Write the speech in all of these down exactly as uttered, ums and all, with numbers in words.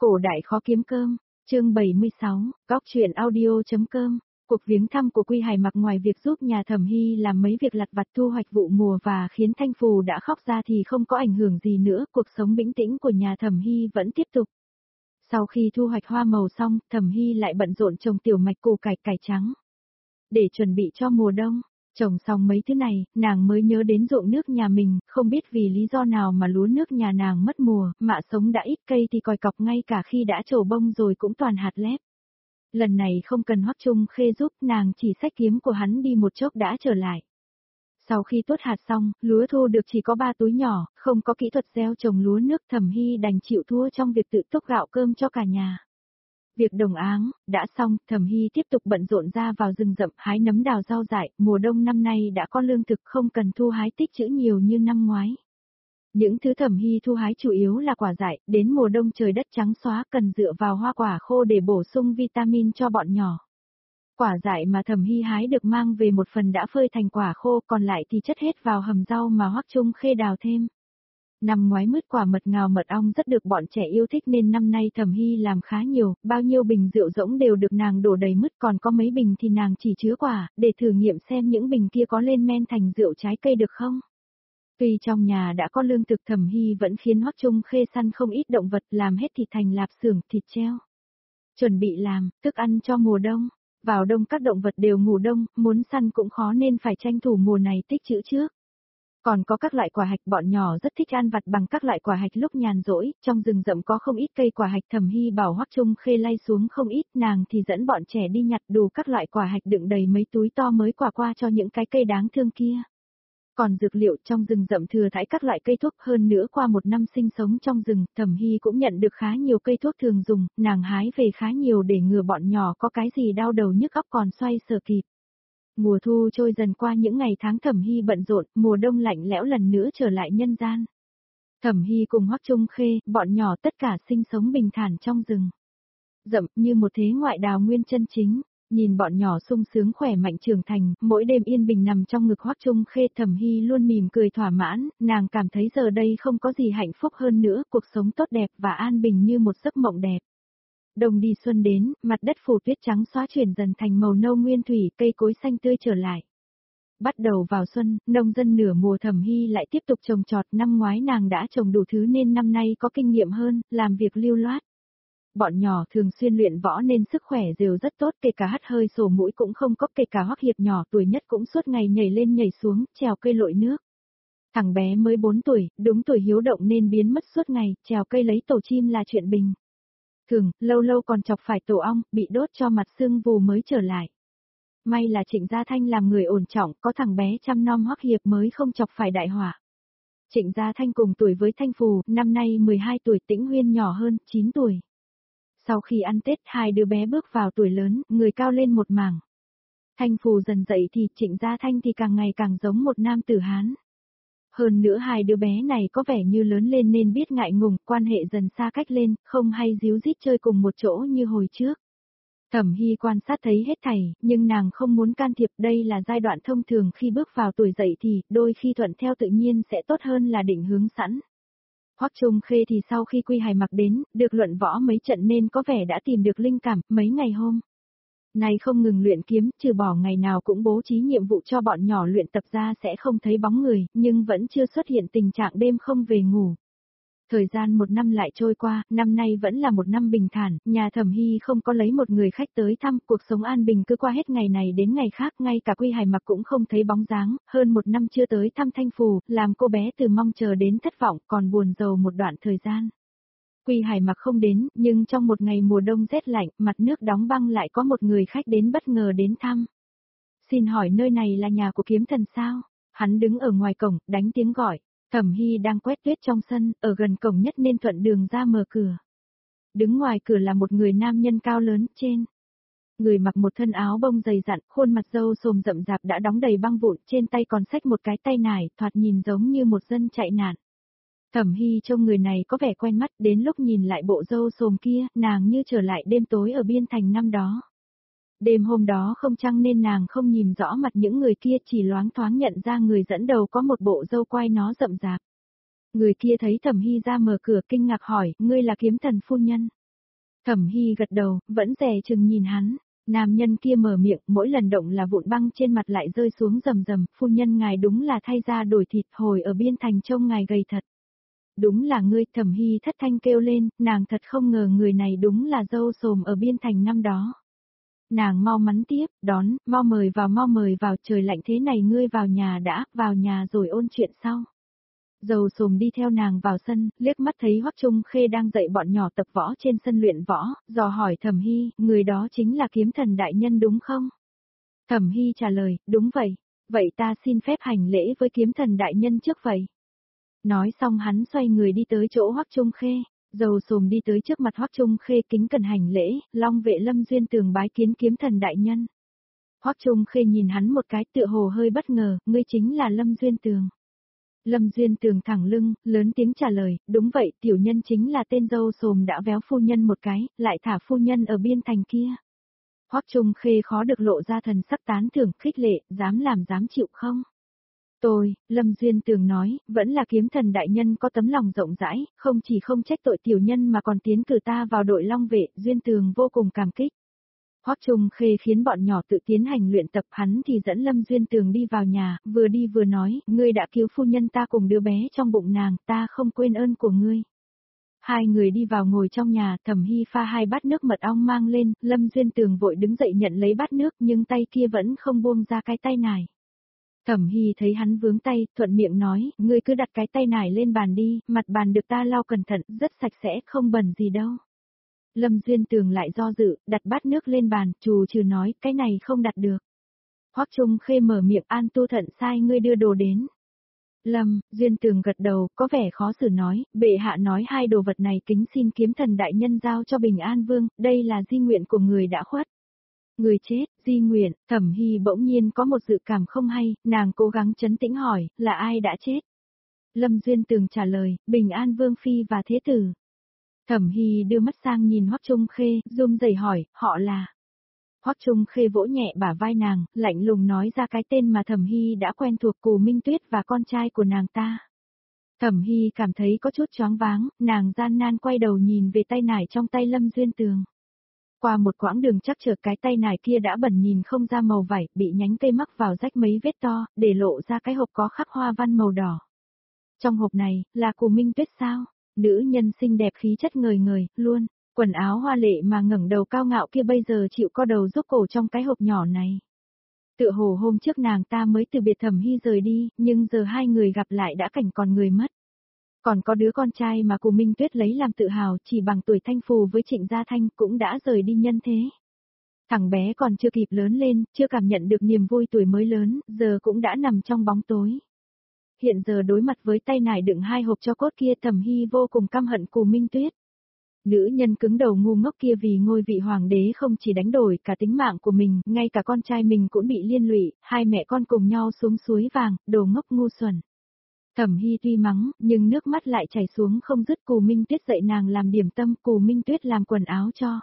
Cổ đại khó kiếm cơm, chương bảy mươi sáu, góc truyện audio.com. Cuộc viếng thăm của Quy Hải Mặc ngoài việc giúp nhà Thẩm Hy làm mấy việc lặt vặt thu hoạch vụ mùa và khiến Thanh Phù đã khóc ra thì không có ảnh hưởng gì nữa, cuộc sống bình tĩnh của nhà Thẩm Hy vẫn tiếp tục. Sau khi thu hoạch hoa màu xong, Thẩm Hy lại bận rộn trồng tiểu mạch củ cải cải trắng. Để chuẩn bị cho mùa đông, trồng xong mấy thứ này, nàng mới nhớ đến ruộng nước nhà mình, không biết vì lý do nào mà lúa nước nhà nàng mất mùa, mạ sống đã ít cây thì còi cọc ngay cả khi đã trổ bông rồi cũng toàn hạt lép. Lần này không cần Hoắc Trung Khê giúp, nàng chỉ xách kiếm của hắn đi một chốc đã trở lại. Sau khi tuốt hạt xong, lúa thu được chỉ có ba túi nhỏ, không có kỹ thuật gieo trồng lúa nước, Thẩm Hy đành chịu thua trong việc tự túc gạo cơm cho cả nhà. Việc đồng áng đã xong, Thẩm Hy tiếp tục bận rộn ra vào rừng rậm hái nấm đào rau dại, mùa đông năm nay đã có lương thực không cần thu hái tích trữ nhiều như năm ngoái. Những thứ Thẩm Hy thu hái chủ yếu là quả dại, đến mùa đông trời đất trắng xóa cần dựa vào hoa quả khô để bổ sung vitamin cho bọn nhỏ. Quả dại mà Thẩm Hy hái được mang về một phần đã phơi thành quả khô, còn lại thì chất hết vào hầm rau mà Hoắc Trung Khê đào thêm. Năm ngoái mứt quả mật ngào mật ong rất được bọn trẻ yêu thích nên năm nay Thẩm Hy làm khá nhiều, bao nhiêu bình rượu rỗng đều được nàng đổ đầy mứt, còn có mấy bình thì nàng chỉ chứa quả, để thử nghiệm xem những bình kia có lên men thành rượu trái cây được không. Tuy trong nhà đã có lương thực, Thẩm Hy vẫn khiến Hoắc Trung Khê săn không ít động vật, làm hết thịt thành lạp xưởng, thịt treo. Chuẩn bị làm thức ăn cho mùa đông. Vào đông các động vật đều ngủ đông, muốn săn cũng khó nên phải tranh thủ mùa này tích trữ trước. Còn có các loại quả hạch, bọn nhỏ rất thích ăn vặt bằng các loại quả hạch lúc nhàn rỗi, trong rừng rậm có không ít cây quả hạch, Thẩm Hy bảo Hoắc Trung Khê lay xuống không ít, nàng thì dẫn bọn trẻ đi nhặt đủ các loại quả hạch đựng đầy mấy túi to mới quả qua cho những cái cây đáng thương kia. Còn dược liệu trong rừng rậm thừa thãi các loại cây thuốc, hơn nữa qua một năm sinh sống trong rừng, Thẩm Hy cũng nhận được khá nhiều cây thuốc thường dùng, nàng hái về khá nhiều để ngừa bọn nhỏ có cái gì đau đầu nhức óc còn xoay sở kịp. Mùa thu trôi dần qua những ngày tháng Thẩm Hy bận rộn, mùa đông lạnh lẽo lần nữa trở lại nhân gian. Thẩm Hy cùng Hoắc Trung Khê, bọn nhỏ tất cả sinh sống bình thản trong rừng rậm như một thế ngoại đào nguyên chân chính. Nhìn bọn nhỏ sung sướng khỏe mạnh trưởng thành, mỗi đêm yên bình nằm trong ngực Hoắc Trung Khê, Thẩm Hy luôn mỉm cười thỏa mãn, nàng cảm thấy giờ đây không có gì hạnh phúc hơn nữa, cuộc sống tốt đẹp và an bình như một giấc mộng đẹp. Đông đi xuân đến, mặt đất phủ tuyết trắng xóa chuyển dần thành màu nâu nguyên thủy, cây cối xanh tươi trở lại. Bắt đầu vào xuân, nông dân nửa mùa Thẩm Hy lại tiếp tục trồng trọt, năm ngoái nàng đã trồng đủ thứ nên năm nay có kinh nghiệm hơn, làm việc lưu loát. Bọn nhỏ thường xuyên luyện võ nên sức khỏe đều rất tốt, kể cả hắt hơi sổ mũi cũng không có, kể cả Hoắc Hiệp nhỏ tuổi nhất cũng suốt ngày nhảy lên nhảy xuống, trèo cây lội nước. Thằng bé mới bốn tuổi, đúng tuổi hiếu động nên biến mất suốt ngày, trèo cây lấy tổ chim là chuyện bình thường, lâu lâu còn chọc phải tổ ong, bị đốt cho mặt sưng vù mới trở lại. May là Trịnh Gia Thanh làm người ổn trọng, có thằng bé chăm nom Hoắc Hiệp mới không chọc phải đại họa. Trịnh Gia Thanh cùng tuổi với Thanh Phù, năm nay mười hai tuổi, Tĩnh Huyên nhỏ hơn, chín tuổi. Sau khi ăn Tết, hai đứa bé bước vào tuổi lớn, người cao lên một mảng. Thanh Phù dần dậy thì Trịnh Gia Thanh thì càng ngày càng giống một nam tử Hán. Hơn nữa hai đứa bé này có vẻ như lớn lên nên biết ngại ngùng, quan hệ dần xa cách lên, không hay díu dít chơi cùng một chỗ như hồi trước. Thẩm Hy quan sát thấy hết thảy, nhưng nàng không muốn can thiệp, đây là giai đoạn thông thường khi bước vào tuổi dậy thì, đôi khi thuận theo tự nhiên sẽ tốt hơn là định hướng sẵn. Hoắc Trung Khê thì sau khi Quy Hải Mặc đến, được luận võ mấy trận nên có vẻ đã tìm được linh cảm, mấy ngày hôm nay không ngừng luyện kiếm, trừ bỏ ngày nào cũng bố trí nhiệm vụ cho bọn nhỏ luyện tập ra sẽ không thấy bóng người, nhưng vẫn chưa xuất hiện tình trạng đêm không về ngủ. Thời gian một năm lại trôi qua, năm nay vẫn là một năm bình thản, nhà Thẩm Hy không có lấy một người khách tới thăm, cuộc sống an bình cứ qua hết ngày này đến ngày khác, ngay cả Quy Hải Mặc cũng không thấy bóng dáng, hơn một năm chưa tới thăm Thanh Phù, làm cô bé từ mong chờ đến thất vọng, còn buồn rầu một đoạn thời gian. Quy Hải Mặc không đến, nhưng trong một ngày mùa đông rét lạnh, mặt nước đóng băng lại có một người khách đến bất ngờ đến thăm. Xin hỏi nơi này là nhà của kiếm thần sao? Hắn đứng ở ngoài cổng, đánh tiếng gọi. Thẩm Hy đang quét tuyết trong sân, ở gần cổng nhất nên thuận đường ra mở cửa. Đứng ngoài cửa là một người nam nhân cao lớn, trên người mặc một thân áo bông dày dặn, khuôn mặt râu xồm rậm rạp đã đóng đầy băng vụn, trên tay còn xách một cái tay nải, thoạt nhìn giống như một dân chạy nạn. Thẩm Hy trông người này có vẻ quen mắt, đến lúc nhìn lại bộ râu xồm kia, nàng như trở lại đêm tối ở Biên Thành năm đó. Đêm hôm đó không trăng nên nàng không nhìn rõ mặt những người kia, chỉ loáng thoáng nhận ra người dẫn đầu có một bộ râu quai nó rậm rạp. Người kia thấy Thẩm Hy ra mở cửa kinh ngạc hỏi, ngươi là kiếm thần phu nhân. Thẩm Hy gật đầu, vẫn dè chừng nhìn hắn. Nam nhân kia mở miệng, mỗi lần động là vụn băng trên mặt lại rơi xuống rầm rầm, phu nhân ngài đúng là thay da đổi thịt, hồi ở biên thành trông ngài gầy thật. Đúng là ngươi, Thẩm Hy thất thanh kêu lên, nàng thật không ngờ người này đúng là dâu xồm ở biên thành năm đó. Nàng mau mắn tiếp, đón, mau mời vào mau mời vào, trời lạnh thế này ngươi vào nhà đã, vào nhà rồi ôn chuyện sau. Dầu xồm đi theo nàng vào sân, liếc mắt thấy Hoắc Trung Khê đang dạy bọn nhỏ tập võ trên sân luyện võ, dò hỏi Thẩm Hy, người đó chính là kiếm thần đại nhân đúng không? Thẩm Hy trả lời, đúng vậy, vậy ta xin phép hành lễ với kiếm thần đại nhân trước vậy. Nói xong hắn xoay người đi tới chỗ Hoắc Trung Khê, dầu xồm đi tới trước mặt Hoắc Trung Khê kính cẩn hành lễ, Long vệ Lâm Duyên Tường bái kiến kiếm thần đại nhân. Hoắc Trung Khê nhìn hắn một cái tựa hồ hơi bất ngờ, ngươi chính là Lâm Duyên Tường. Lâm Duyên Tường thẳng lưng, lớn tiếng trả lời, đúng vậy, tiểu nhân chính là tên dâu xồm đã véo phu nhân một cái, lại thả phu nhân ở biên thành kia. Hoắc Trung Khê khó được lộ ra thần sắc tán thưởng, khích lệ, dám làm dám chịu không? Tôi, Lâm Duyên Tường nói, vẫn là kiếm thần đại nhân có tấm lòng rộng rãi, không chỉ không trách tội tiểu nhân mà còn tiến cử ta vào đội Long vệ, Duyên Tường vô cùng cảm kích. Hoắc Trung Khê khiến bọn nhỏ tự tiến hành luyện tập, hắn thì dẫn Lâm Duyên Tường đi vào nhà, vừa đi vừa nói, ngươi đã cứu phu nhân ta cùng đứa bé trong bụng nàng, ta không quên ơn của ngươi. Hai người đi vào ngồi trong nhà, Thẩm Hy pha hai bát nước mật ong mang lên, Lâm Duyên Tường vội đứng dậy nhận lấy bát nước nhưng tay kia vẫn không buông ra cái tay nải. Thẩm Hy thấy hắn vướng tay, thuận miệng nói, ngươi cứ đặt cái tay nải lên bàn đi, mặt bàn được ta lau cẩn thận, rất sạch sẽ, không bẩn gì đâu. Lâm Duyên Tường lại do dự, đặt bát nước lên bàn, trù trừ nói, cái này không đặt được. Hoắc Trung Khê mở miệng, An Tu Thận sai ngươi đưa đồ đến. Lâm, Duyên Tường gật đầu, có vẻ khó xử nói, bệ hạ nói hai đồ vật này kính xin kiếm thần đại nhân giao cho Bình An Vương, đây là di nguyện của người đã khuất. Người chết, di nguyện, Thẩm Hy bỗng nhiên có một dự cảm không hay, nàng cố gắng trấn tĩnh hỏi, là ai đã chết? Lâm Duyên Tường trả lời, Bình An Vương Phi và Thế Tử. Thẩm Hy đưa mắt sang nhìn Hoắc Trung Khê, run rẩy hỏi, họ là? Hoắc Trung Khê vỗ nhẹ bả vai nàng, lạnh lùng nói ra cái tên mà Thẩm Hy đã quen thuộc, Cù Minh Tuyết và con trai của nàng ta. Thẩm Hy cảm thấy có chút choáng váng, nàng gian nan quay đầu nhìn về tay nải trong tay Lâm Duyên Tường. Qua một quãng đường chắc trở cái tay nải kia đã bẩn nhìn không ra màu vải, bị nhánh cây mắc vào rách mấy vết to, để lộ ra cái hộp có khắc hoa văn màu đỏ. Trong hộp này, là Cù Minh Tuyết sao? Nữ nhân xinh đẹp khí chất ngời ngời, luôn, quần áo hoa lệ mà ngẩng đầu cao ngạo kia bây giờ chịu co đầu giúp cổ trong cái hộp nhỏ này. Tựa hồ hôm trước nàng ta mới từ biệt Thẩm Hy rời đi, nhưng giờ hai người gặp lại đã cảnh còn người mất. Còn có đứa con trai mà Cù Minh Tuyết lấy làm tự hào, chỉ bằng tuổi Thanh Phù với Trịnh Gia Thanh cũng đã rời đi nhân thế. Thằng bé còn chưa kịp lớn lên, chưa cảm nhận được niềm vui tuổi mới lớn, giờ cũng đã nằm trong bóng tối. Hiện giờ đối mặt với tay nải đựng hai hộp cho cốt kia, Thẩm Hy vô cùng căm hận Cù Minh Tuyết. Nữ nhân cứng đầu ngu ngốc kia vì ngôi vị hoàng đế không chỉ đánh đổi cả tính mạng của mình, ngay cả con trai mình cũng bị liên lụy, hai mẹ con cùng nhau xuống suối vàng, đồ ngốc ngu xuẩn. Thẩm Hy tuy mắng, nhưng nước mắt lại chảy xuống không dứt. Cù Minh Tuyết dạy nàng làm điểm tâm, Cù Minh Tuyết làm quần áo cho.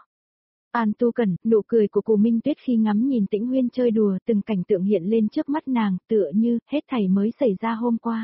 An Tu Cẩn, nụ cười của Cù Minh Tuyết khi ngắm nhìn Tĩnh Huyên chơi đùa, từng cảnh tượng hiện lên trước mắt nàng, tựa như hết thảy mới xảy ra hôm qua.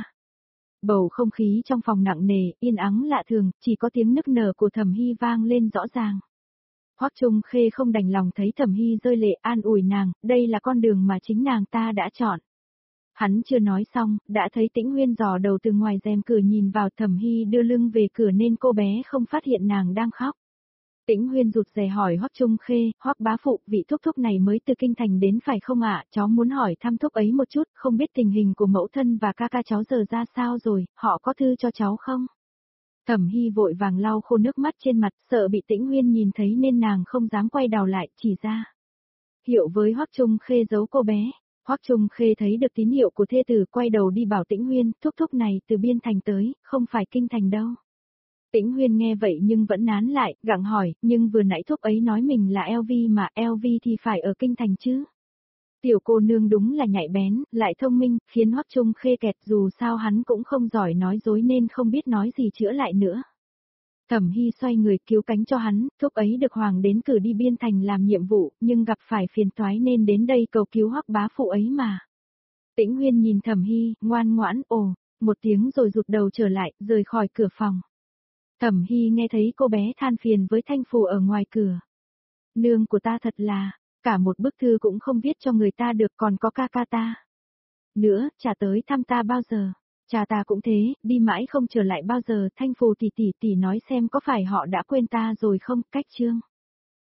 Bầu không khí trong phòng nặng nề, yên ắng lạ thường, chỉ có tiếng nức nở của Thẩm Hy vang lên rõ ràng. Hoắc Trung Khê không đành lòng thấy Thẩm Hy rơi lệ, an ủi nàng, đây là con đường mà chính nàng ta đã chọn. Hắn chưa nói xong, đã thấy Tĩnh Huyên dò đầu từ ngoài rèm cửa nhìn vào. Thẩm Hy đưa lưng về cửa nên cô bé không phát hiện nàng đang khóc. Tĩnh Huyên rụt rè hỏi Hoắc Trung Khê, Hoắc bá phụ, vị thúc thúc này mới từ kinh thành đến phải không ạ? Cháu muốn hỏi thăm thúc ấy một chút, không biết tình hình của mẫu thân và ca ca cháu giờ ra sao rồi, họ có thư cho cháu không? Thẩm Hy vội vàng lau khô nước mắt trên mặt, sợ bị Tĩnh Huyên nhìn thấy nên nàng không dám quay đầu lại, chỉ ra hiệu với Hoắc Trung Khê giấu cô bé. Hoắc Trung Khê thấy được tín hiệu của thê tử, quay đầu đi bảo Tĩnh Huyên, thúc thúc này từ biên thành tới, không phải kinh thành đâu. Tĩnh Huyên nghe vậy nhưng vẫn nán lại, gặng hỏi, nhưng vừa nãy thúc ấy nói mình là eo vi mà, eo vi thì phải ở kinh thành chứ. Tiểu cô nương đúng là nhạy bén, lại thông minh, khiến Hoắc Trung Khê kẹt, dù sao hắn cũng không giỏi nói dối nên không biết nói gì chữa lại nữa. Thẩm Hy xoay người cứu cánh cho hắn, thúc ấy được hoàng đến cử đi biên thành làm nhiệm vụ, nhưng gặp phải phiền toái nên đến đây cầu cứu Hoắc bá phụ ấy mà. Tĩnh Huyên nhìn Thẩm Hy, ngoan ngoãn, ồ, một tiếng rồi rụt đầu trở lại, rời khỏi cửa phòng. Thẩm Hy nghe thấy cô bé than phiền với Thanh Phù ở ngoài cửa. Nương của ta thật là, cả một bức thư cũng không viết cho người ta được, còn có ca ca ta. Nữa, chả tới thăm ta bao giờ. Cha ta cũng thế, đi mãi không trở lại bao giờ. Thanh Phù tỷ tỷ tỷ nói xem có phải họ đã quên ta rồi không, cách chương.